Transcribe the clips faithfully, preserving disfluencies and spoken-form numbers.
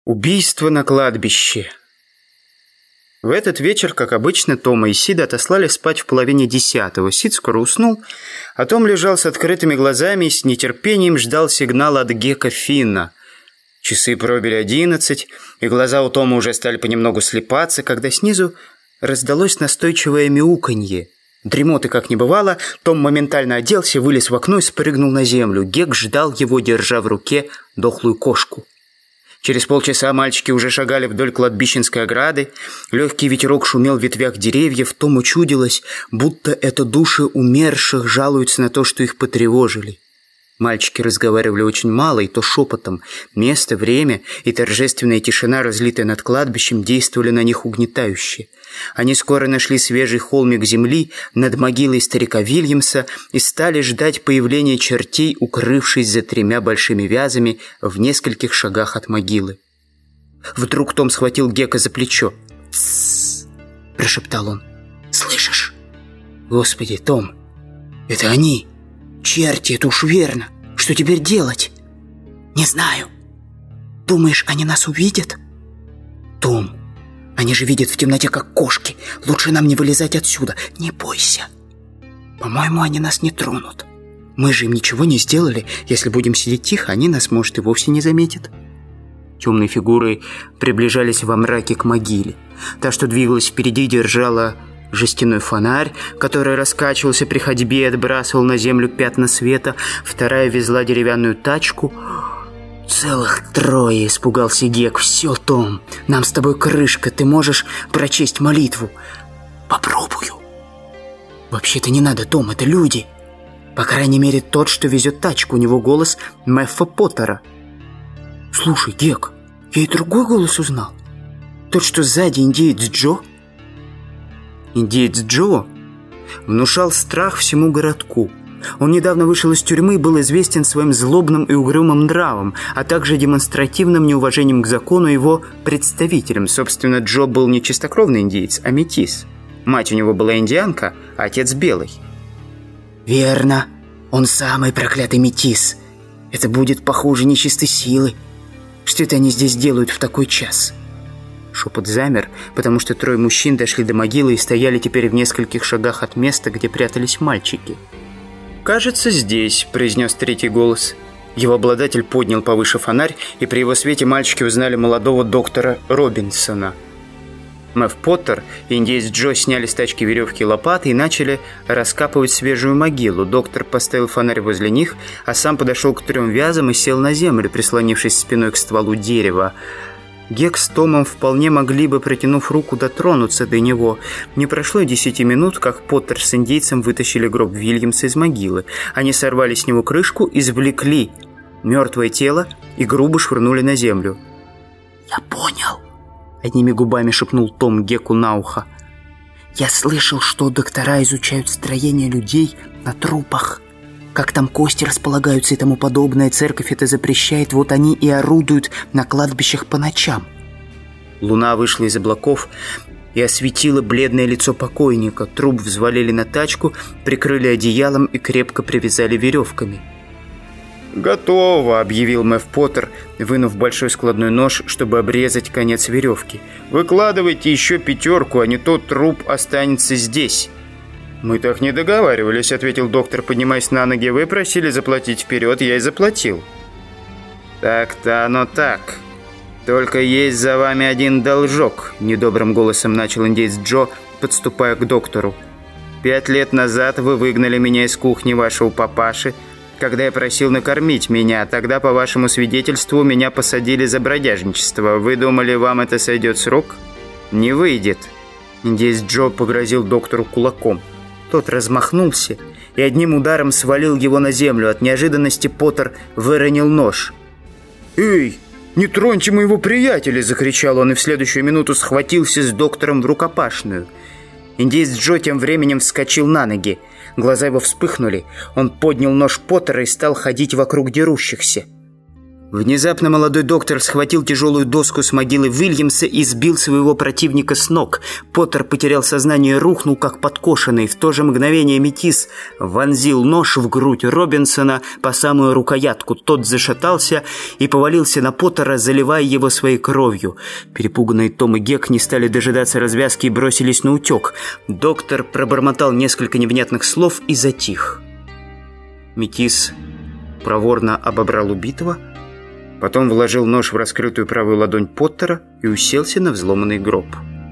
Убийство на кладбище. В этот вечер, как обычно, Тома и Сида отослали спать в половине десятого. Сид скоро уснул, а Том лежал с открытыми глазами и с нетерпением ждал сигнала от Гека Финна. Часы пробили одиннадцать, и глаза у Тома уже стали понемногу слепаться, когда снизу раздалось настойчивое мяуканье. Дремоты как не бывало, Том моментально оделся, вылез в окно и спрыгнул на землю. Гек ждал его, держа в руке дохлую кошку. Через полчаса мальчики уже шагали вдоль кладбищенской ограды. Легкий ветерок шумел в ветвях деревьев. Тому чудилось, будто это души умерших жалуются на то, что их потревожили. Мальчики разговаривали очень мало, и то шепотом. Место, время и торжественная тишина, разлитая над кладбищем, действовали на них угнетающе. Они скоро нашли свежий холмик земли над могилой старика Вильямса и стали ждать появления чертей, укрывшись за тремя большими вязами в нескольких шагах от могилы. Вдруг Том схватил Гека за плечо. «Тссс!» – прошептал он. «Слышишь? Господи, Том, это они! Черти, это уж верно! Что теперь делать?» «Не знаю. Думаешь, они нас увидят?» «Том, они же видят в темноте, как кошки. Лучше нам не вылезать отсюда. Не бойся. По-моему, они нас не тронут. Мы же им ничего не сделали. Если будем сидеть тихо, они нас, может, и вовсе не заметят». Темные фигуры приближались во мраке к могиле. Та, что двигалась впереди, держала жестяной фонарь, который раскачивался при ходьбе и отбрасывал на землю пятна света. Вторая везла деревянную тачку. «Целых трое!» – испугался Гек. «Все, Том, нам с тобой крышка. Ты можешь прочесть молитву?» «Попробую». «Вообще-то не надо, Том, это люди. По крайней мере, тот, что везет тачку. У него голос Меффа Поттера». «Слушай, Гек, я и другой голос узнал. Тот, что сзади, индеец Джо». Индеец Джо внушал страх всему городку. Он недавно вышел из тюрьмы и был известен своим злобным и угрюмым нравом, а также демонстративным неуважением к закону его представителям. Собственно, Джо был не чистокровный индеец, а метис. Мать у него была индианка, а отец белый. «Верно, он самый проклятый метис. Это будет похуже нечистой силы. Что это они здесь делают в такой час?» Шепот замер, потому что трое мужчин дошли до могилы и стояли теперь в нескольких шагах от места, где прятались мальчики. «Кажется, здесь», — произнес третий голос. Его обладатель поднял повыше фонарь, и при его свете мальчики узнали молодого доктора Робинсона. Меф Поттер и индеец Джо сняли с тачки веревки и лопаты и начали раскапывать свежую могилу. Доктор поставил фонарь возле них, а сам подошел к трем вязам и сел на землю, прислонившись спиной к стволу дерева. Гек с Томом вполне могли бы, протянув руку, дотронуться до него. Не прошло и десяти минут, как Поттер с индейцем вытащили гроб Вильямса из могилы. Они сорвали с него крышку, извлекли мертвое тело и грубо швырнули на землю. «Я понял», — одними губами шепнул Том Геку на ухо. «Я слышал, что доктора изучают строение людей на трупах. Как там кости располагаются и тому подобное. Церковь это запрещает, вот они и орудуют на кладбищах по ночам». Луна вышла из облаков и осветила бледное лицо покойника. Труп взвалили на тачку, прикрыли одеялом и крепко привязали веревками. «Готово», — объявил Меф Поттер, вынув большой складной нож, чтобы обрезать конец веревки. «Выкладывайте еще пятерку, а не то труп останется здесь». «Мы так не договаривались», — ответил доктор, поднимаясь на ноги. «Вы просили заплатить вперед, я и заплатил». «Так-то оно так. Только есть за вами один должок», — недобрым голосом начал индеец Джо, подступая к доктору. «Пять лет назад вы выгнали меня из кухни вашего папаши, когда я просил накормить меня. Тогда, по вашему свидетельству, меня посадили за бродяжничество. Вы думали, вам это сойдет с рук? Не выйдет». Индеец Джо погрозил доктору кулаком. Тот размахнулся и одним ударом свалил его на землю. От неожиданности Поттер выронил нож. «Эй, не троньте моего приятеля!» — закричал он, и в следующую минуту схватился с доктором в рукопашную. Индеец Джо тем временем вскочил на ноги. Глаза его вспыхнули. Он поднял нож Поттера и стал ходить вокруг дерущихся. Внезапно молодой доктор схватил тяжелую доску с могилы Уильямса и сбил своего противника с ног. Поттер потерял сознание и рухнул, как подкошенный. В то же мгновение метис вонзил нож в грудь Робинсона по самую рукоятку. Тот зашатался и повалился на Поттера, заливая его своей кровью. Перепуганные Том и Гек не стали дожидаться развязки и бросились на утек. Доктор пробормотал несколько невнятных слов и затих. Метис проворно обобрал убитого, потом вложил нож в раскрытую правую ладонь Поттера и уселся на взломанный гроб.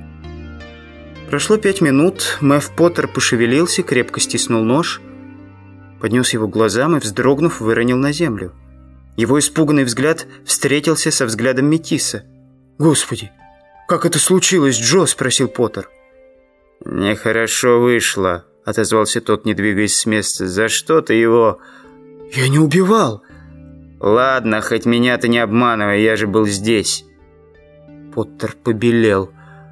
Прошло пять минут. Мэв Поттер пошевелился, крепко стиснул нож, поднес его к глазам и, вздрогнув, выронил на землю. Его испуганный взгляд встретился со взглядом метиса. «Господи, как это случилось, Джо?» – спросил Поттер. «Нехорошо вышло», – отозвался тот, не двигаясь с места. «За что ты его...» «Я не убивал!» «Ладно, хоть меня ты не обманывай, я же был здесь». Поттер побелел.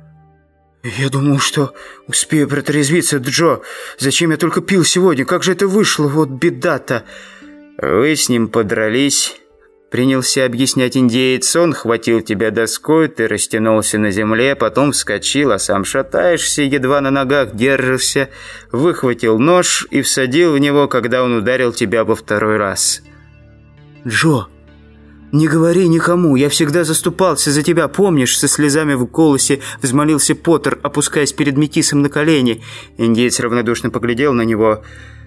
«Я думал, что успею протрезвиться, Джо. Зачем я только пил сегодня? Как же это вышло? Вот беда-то!» «Вы с ним подрались», — принялся объяснять индеец. «Он хватил тебя доской, ты растянулся на земле, потом вскочил, а сам шатаешься, едва на ногах держишься, выхватил нож и всадил в него, когда он ударил тебя во второй раз». «Джо, не говори никому, я всегда заступался за тебя, помнишь?» Со слезами в голосе взмолился Поттер, опускаясь перед метисом на колени. Индеец равнодушно поглядел на него.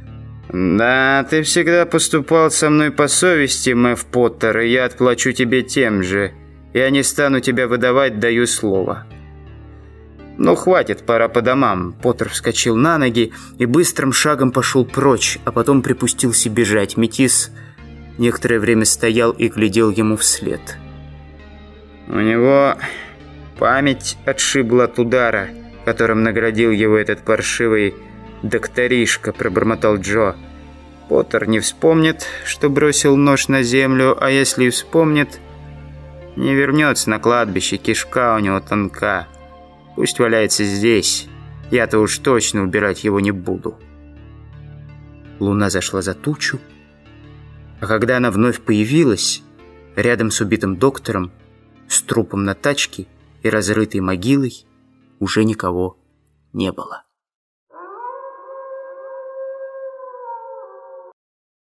«Да, ты всегда поступал со мной по совести, Мэв Поттер, и я отплачу тебе тем же. Я не стану тебя выдавать, даю слово». «Ну, хватит, пора по домам». Поттер вскочил на ноги и быстрым шагом пошел прочь, а потом припустился бежать. Метис некоторое время стоял и глядел ему вслед. «У него память отшибла от удара, которым наградил его этот паршивый докторишка», — пробормотал Джо. «Поттер не вспомнит, что бросил нож на землю, а если и вспомнит, не вернется на кладбище, кишка у него тонка. Пусть валяется здесь, я-то уж точно убирать его не буду». Луна зашла за тучу, а когда она вновь появилась, рядом с убитым доктором, с трупом на тачке и разрытой могилой, уже никого не было.